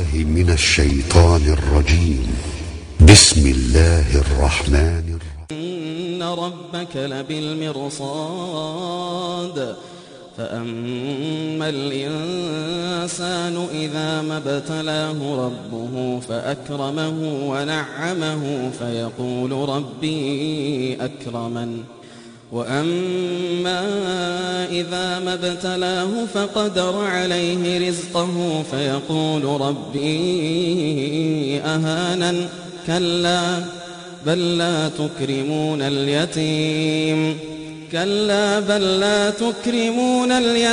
من الشيطان الرجيم. بسم الله الرحمن الرحيم. إن ربك لبالمرصاد فأما الإنسان إذا ما ابتلاه ربه فأكرمه ونعمه فيقول ربي أكرمن وأما إذا ما ابتلاه فقدر عليه رزقه فيقول ربي أهانن كلا بل لا تكرمون اليتيم كلا بل لا تكرمون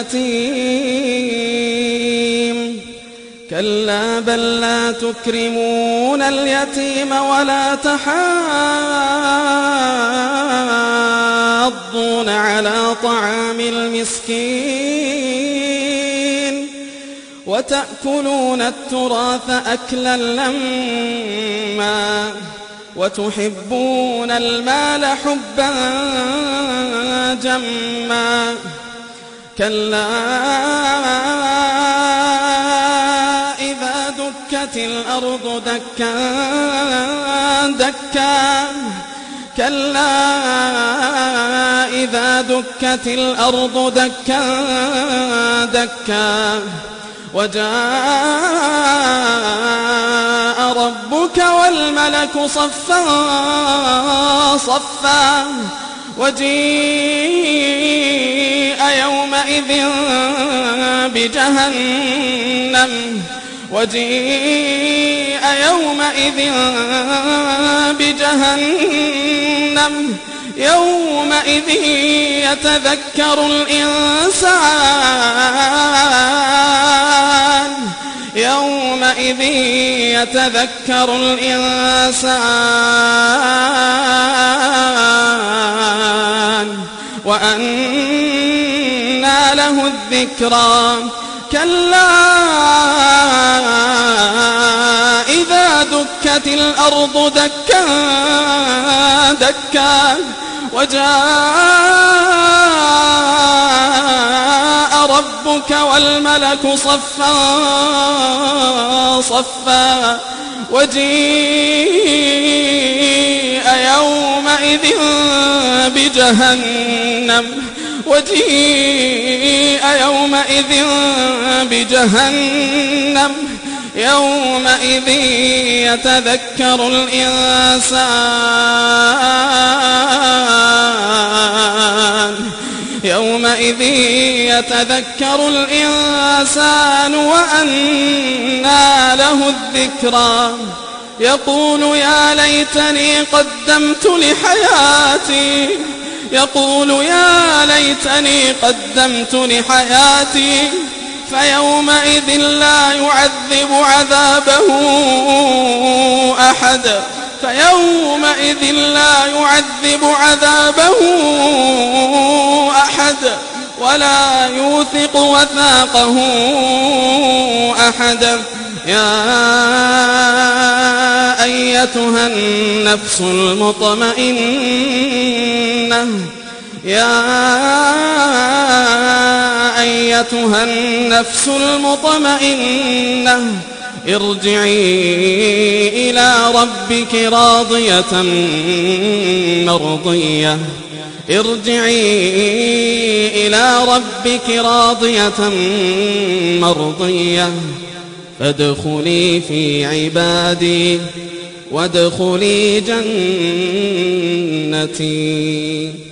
اليتيم كلا بل لا تكرمون اليتيم ولا تحاضون على طعام المسكين وتأكلون التراث أكلا لما وتحبون المال حبا جما كلا إذا دكت الأرض دكا دكا كلا إذا دكت الأرض دكا دكا وجاء ربك والملك صفا صفا وجيء يومئذ بجهنم يومئذ يتذكر الإنسان وأنى له الذكرى كلا إذا دكت الأرض دكا دكا وجاء ربك والملك صفا صفا وجيء يومئذ بجهنم يومئذ يتذكر الإنسان وأنى له الذكرى يقول يا ليتني قدمت لحياتي فيومئذ لا يعذب عذابه أحد ولا يوثق وثاقه أحد يا أيتها النفس المطمئنة ارجعي إلى ربك راضية مرضية فادخلي في عبادي وادخلي جنتي.